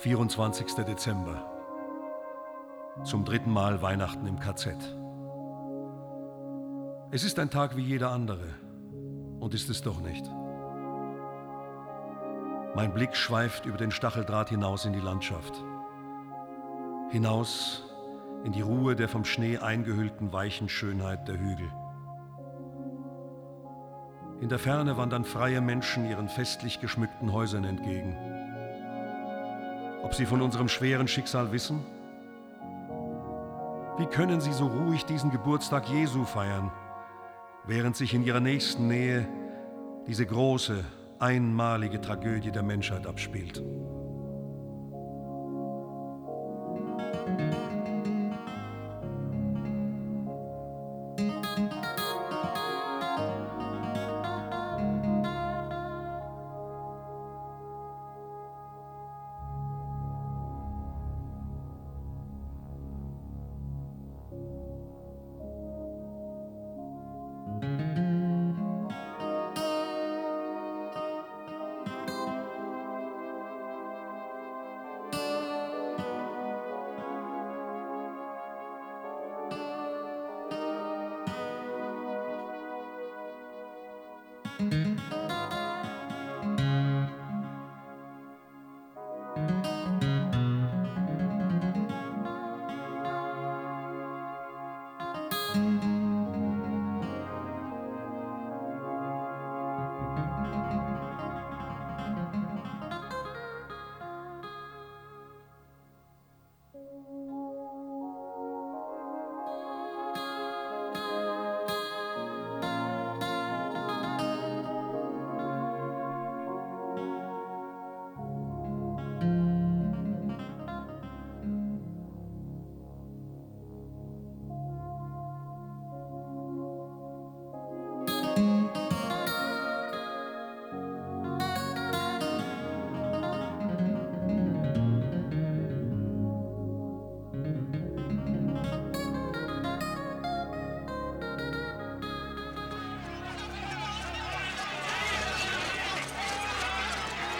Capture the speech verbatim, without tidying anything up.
vierundzwanzigster Dezember. Zum dritten Mal Weihnachten im K Z. Es ist ein Tag wie jeder andere. Und ist es doch nicht. Mein Blick schweift über den Stacheldraht hinaus in die Landschaft. Hinaus in die Ruhe der vom Schnee eingehüllten weichen Schönheit der Hügel. In der Ferne wandern freie Menschen ihren festlich geschmückten Häusern entgegen. Ob sie von unserem schweren Schicksal wissen? Wie können sie so ruhig diesen Geburtstag Jesu feiern, während sich in ihrer nächsten Nähe diese große, einmalige Tragödie der Menschheit abspielt?